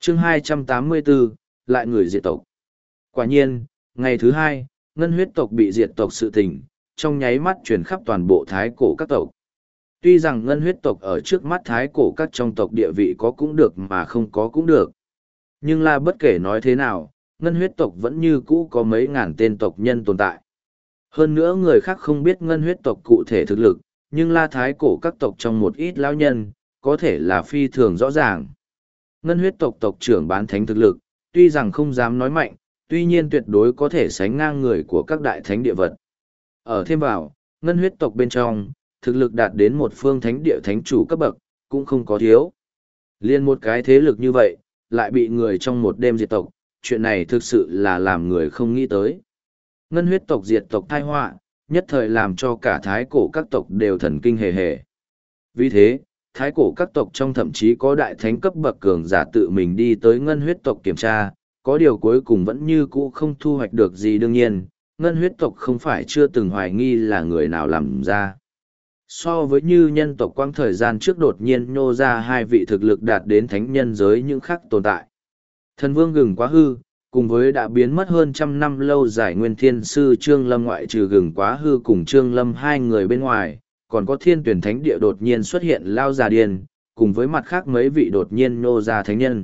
chương 284, lại người diệt tộc. Quả nhiên, ngày thứ hai, ngân huyết tộc bị diệt tộc sự tình, trong nháy mắt truyền khắp toàn bộ thái cổ các tộc. Tuy rằng ngân huyết tộc ở trước mắt thái cổ các trong tộc địa vị có cũng được mà không có cũng được. Nhưng là bất kể nói thế nào, ngân huyết tộc vẫn như cũ có mấy ngàn tên tộc nhân tồn tại. Hơn nữa người khác không biết ngân huyết tộc cụ thể thực lực, nhưng la thái cổ các tộc trong một ít lão nhân, có thể là phi thường rõ ràng. Ngân huyết tộc tộc trưởng bán thánh thực lực, tuy rằng không dám nói mạnh, tuy nhiên tuyệt đối có thể sánh ngang người của các đại thánh địa vật. Ở thêm vào, ngân huyết tộc bên trong, thực lực đạt đến một phương thánh địa thánh chủ cấp bậc, cũng không có thiếu. Liên một cái thế lực như vậy, lại bị người trong một đêm diệt tộc, chuyện này thực sự là làm người không nghĩ tới. Ngân huyết tộc diệt tộc tai họa, nhất thời làm cho cả thái cổ các tộc đều thần kinh hề hề. Vì thế, thái cổ các tộc trong thậm chí có đại thánh cấp bậc cường giả tự mình đi tới ngân huyết tộc kiểm tra, có điều cuối cùng vẫn như cũ không thu hoạch được gì. Đương nhiên, ngân huyết tộc không phải chưa từng hoài nghi là người nào làm ra. So với như nhân tộc quang thời gian trước đột nhiên nhô ra hai vị thực lực đạt đến thánh nhân giới những khác tồn tại. Thần vương gừng quá hư, cùng với đã biến mất hơn trăm năm lâu dài nguyên thiên sư Trương Lâm ngoại trừ gừng quá hư cùng Trương Lâm hai người bên ngoài, còn có thiên tuyển thánh địa đột nhiên xuất hiện lao già điên, cùng với mặt khác mấy vị đột nhiên nhô ra thánh nhân.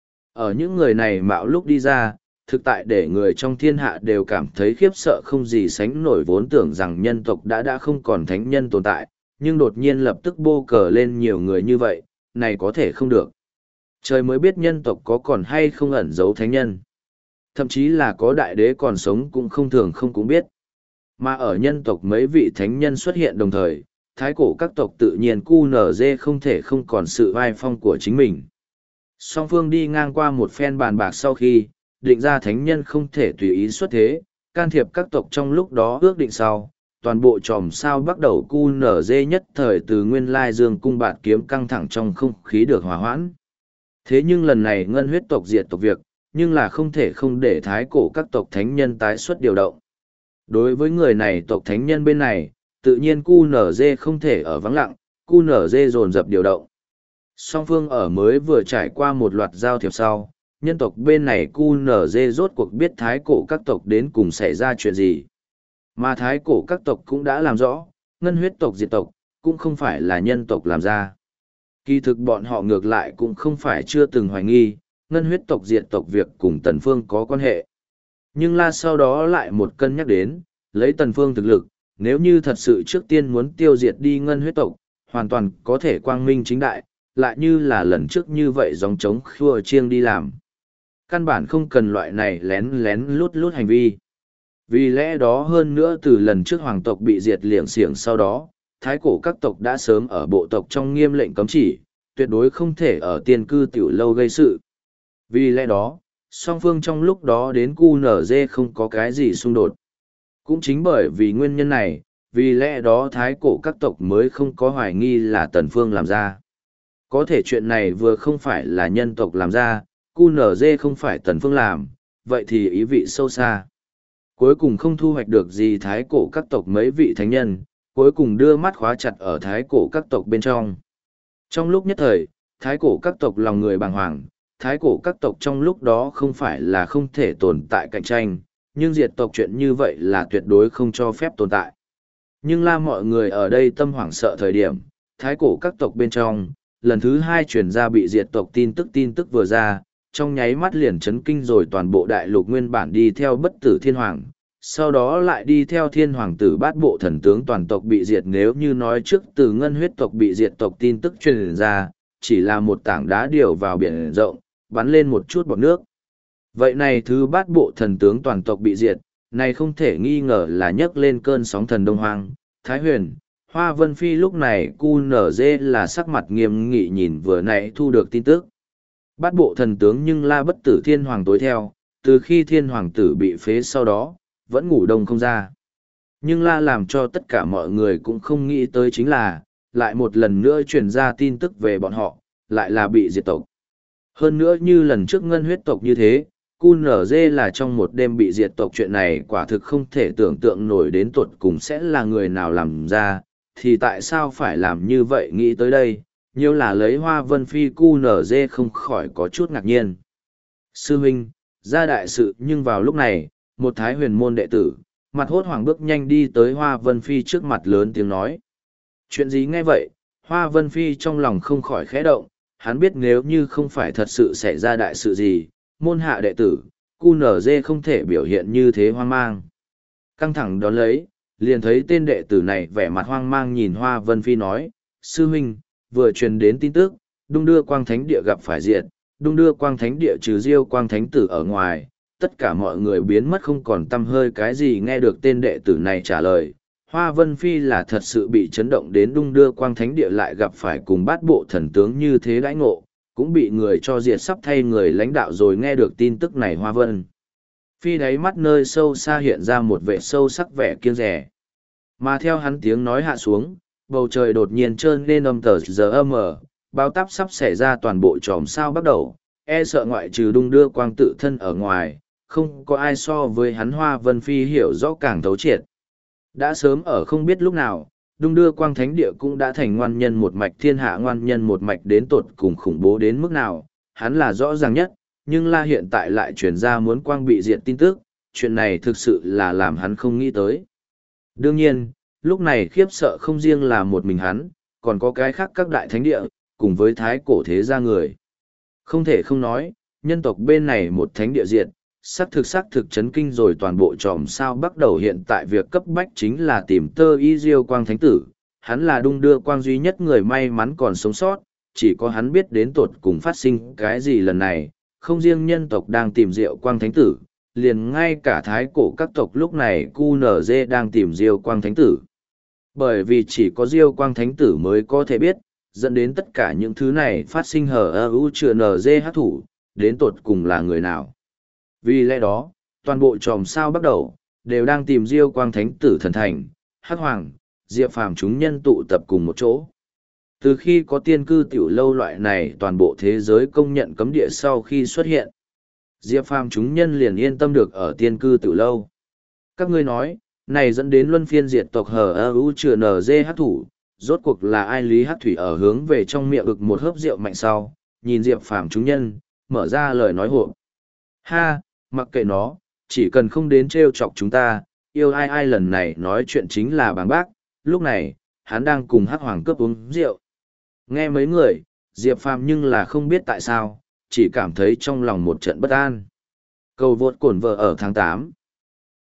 Ở những người này mạo lúc đi ra, thực tại để người trong thiên hạ đều cảm thấy khiếp sợ không gì sánh nổi, vốn tưởng rằng nhân tộc đã không còn thánh nhân tồn tại, nhưng đột nhiên lập tức bô cờ lên nhiều người như vậy, này có thể không được. Trời mới biết nhân tộc có còn hay không ẩn giấu thánh nhân. Thậm chí là có đại đế còn sống cũng không thường không cũng biết. Mà ở nhân tộc mấy vị thánh nhân xuất hiện đồng thời, thái cổ các tộc tự nhiên QNZ không thể không còn sự vai phong của chính mình. Song phương đi ngang qua một phen bàn bạc sau khi, định ra thánh nhân không thể tùy ý xuất thế, can thiệp các tộc trong lúc đó ước định sau, toàn bộ tròm sao bắt đầu QNZ nhất thời từ nguyên lai dương cung bạt kiếm căng thẳng trong không khí được hòa hoãn. Thế nhưng lần này ngân huyết tộc diệt tộc việc, nhưng là không thể không để thái cổ các tộc thánh nhân tái xuất điều động. Đối với người này tộc thánh nhân bên này, tự nhiên QNZ không thể ở vắng lặng, QNZ dồn dập điều động. Song phương ở mới vừa trải qua một loạt giao thiệp sau, nhân tộc bên này QNZ rốt cuộc biết thái cổ các tộc đến cùng xảy ra chuyện gì. Mà thái cổ các tộc cũng đã làm rõ, ngân huyết tộc diệt tộc, cũng không phải là nhân tộc làm ra. Kỳ thực bọn họ ngược lại cũng không phải chưa từng hoài nghi, ngân huyết tộc diệt tộc việc cùng Tần Phương có quan hệ. Nhưng là sau đó lại một cân nhắc đến, lấy Tần Phương thực lực, nếu như thật sự trước tiên muốn tiêu diệt đi ngân huyết tộc, hoàn toàn có thể quang minh chính đại, lại như là lần trước như vậy gióng trống khua chiêng đi làm. Căn bản không cần loại này lén lén lút lút hành vi. Vì lẽ đó hơn nữa từ lần trước hoàng tộc bị diệt liệng xiềng sau đó, thái cổ các tộc đã sớm ở bộ tộc trong nghiêm lệnh cấm chỉ, tuyệt đối không thể ở tiên cư tiểu lâu gây sự. Vì lẽ đó, song phương trong lúc đó đến QNZ không có cái gì xung đột. Cũng chính bởi vì nguyên nhân này, vì lẽ đó thái cổ các tộc mới không có hoài nghi là Tần Phương làm ra. Có thể chuyện này vừa không phải là nhân tộc làm ra, QNZ không phải Tần Phương làm, vậy thì ý vị sâu xa. Cuối cùng không thu hoạch được gì thái cổ các tộc mấy vị thánh nhân, cuối cùng đưa mắt khóa chặt ở thái cổ các tộc bên trong. Trong lúc nhất thời, thái cổ các tộc lòng người bàng hoàng, thái cổ các tộc trong lúc đó không phải là không thể tồn tại cạnh tranh, nhưng diệt tộc chuyện như vậy là tuyệt đối không cho phép tồn tại. Nhưng là mọi người ở đây tâm hoảng sợ thời điểm, thái cổ các tộc bên trong, lần thứ hai truyền ra bị diệt tộc tin tức vừa ra, trong nháy mắt liền chấn kinh rồi toàn bộ đại lục nguyên bản đi theo bất tử thiên hoàng, sau đó lại đi theo thiên hoàng tử bát bộ thần tướng toàn tộc bị diệt. Nếu như nói trước từ ngân huyết tộc bị diệt tộc tin tức truyền ra, chỉ là một tảng đá điều vào biển rộng, bắn lên một chút bọt nước. Vậy này thứ bát bộ thần tướng toàn tộc bị diệt, này không thể nghi ngờ là nhấc lên cơn sóng thần Đông Hoang, Thái Huyền, Hoa Vân Phi. Lúc này QNZ là sắc mặt nghiêm nghị nhìn vừa nãy thu được tin tức. Bát bộ thần tướng nhưng la bất tử thiên hoàng tối theo, từ khi thiên hoàng tử bị phế sau đó, vẫn ngủ đông không ra. Nhưng la làm cho tất cả mọi người cũng không nghĩ tới chính là, lại một lần nữa truyền ra tin tức về bọn họ, lại là bị diệt tộc. Hơn nữa như lần trước ngân huyết tộc như thế, QNZ là trong một đêm bị diệt tộc, chuyện này quả thực không thể tưởng tượng nổi đến tuột cùng sẽ là người nào làm ra, thì tại sao phải làm như vậy. Nghĩ tới đây, nhiều là lấy Hoa Vân Phi QNZ không khỏi có chút ngạc nhiên. Sư huynh, ra đại sự, nhưng vào lúc này, một thái huyền môn đệ tử, mặt hốt hoảng bước nhanh đi tới Hoa Vân Phi trước mặt lớn tiếng nói. Chuyện gì nghe vậy, Hoa Vân Phi trong lòng không khỏi khẽ động, hắn biết nếu như không phải thật sự xảy ra đại sự gì, môn hạ đệ tử, QNZ không thể biểu hiện như thế hoang mang. Căng thẳng đón lấy, liền thấy tên đệ tử này vẻ mặt hoang mang nhìn Hoa Vân Phi nói, sư huynh, vừa truyền đến tin tức, đung đưa quang thánh địa gặp phải diệt, đung đưa quang thánh địa trừ diêu quang thánh tử ở ngoài, tất cả mọi người biến mất không còn tăm hơi cái gì. Nghe được tên đệ tử này trả lời, Hoa Vân Phi là thật sự bị chấn động đến đung đưa quang thánh địa lại gặp phải cùng bát bộ thần tướng như thế đãi ngộ, cũng bị người cho diệt sắp thay người lãnh đạo rồi. Nghe được tin tức này Hoa Vân Phi đáy mắt nơi sâu xa hiện ra một vẻ sâu sắc vẻ kiêng rẻ. Mà theo hắn tiếng nói hạ xuống, bầu trời đột nhiên trơn lên âm tờ giờ mờ, báo táp sắp xảy ra toàn bộ chòm sao bắt đầu, e sợ ngoại trừ đung đưa quang tự thân ở ngoài, không có ai so với hắn Hoa Vân Phi hiểu rõ càng thấu triệt. Đã sớm ở không biết lúc nào, đung đưa quang thánh địa cũng đã thành ngoan nhân một mạch, thiên hạ ngoan nhân một mạch đến tột cùng khủng bố đến mức nào, hắn là rõ ràng nhất, nhưng là hiện tại lại truyền ra muốn quang bị diệt tin tức, chuyện này thực sự là làm hắn không nghĩ tới. Đương nhiên, lúc này khiếp sợ không riêng là một mình hắn, còn có cái khác các đại thánh địa, cùng với thái cổ thế gia người. Không thể không nói, nhân tộc bên này một thánh địa diệt, xác thực chấn kinh rồi toàn bộ tròm sao bắt đầu. Hiện tại việc cấp bách chính là tìm tơ y diêu quang thánh tử, hắn là đung đưa quang duy nhất người may mắn còn sống sót, chỉ có hắn biết đến tột cùng phát sinh cái gì lần này, không riêng nhân tộc đang tìm diệu quang thánh tử, liền ngay cả thái cổ các tộc lúc này QNZ đang tìm diêu quang thánh tử. Bởi vì chỉ có diêu quang thánh tử mới có thể biết, dẫn đến tất cả những thứ này phát sinh HUCNZ thủ, đến tột cùng là người nào. Vì lẽ đó, toàn bộ tròm sao bắt đầu, đều đang tìm diêu quang thánh tử thần thành, hắc hoàng, diệp phàm chúng nhân tụ tập cùng một chỗ. Từ khi có tiên cư tiểu lâu loại này toàn bộ thế giới công nhận cấm địa sau khi xuất hiện, diệp phàm chúng nhân liền yên tâm được ở tiên cư tiểu lâu. Các ngươi nói, này dẫn đến luân phiên diệt tộc HUCNZ hát thủ, rốt cuộc là ai? Lý Hắc Thủy ở hướng về trong miệng ực một hớp rượu mạnh sau, nhìn diệp phàm chúng nhân, mở ra lời nói hộ. Ha, mặc kệ nó, chỉ cần không đến trêu chọc chúng ta, yêu ai ai. Lần này nói chuyện chính là bàng bác, lúc này, hắn đang cùng Hắc Hoàng cướp uống rượu. Nghe mấy người, Diệp Phàm nhưng là không biết tại sao, chỉ cảm thấy trong lòng một trận bất an. Cầu vượt cổn vợ ở tháng 8.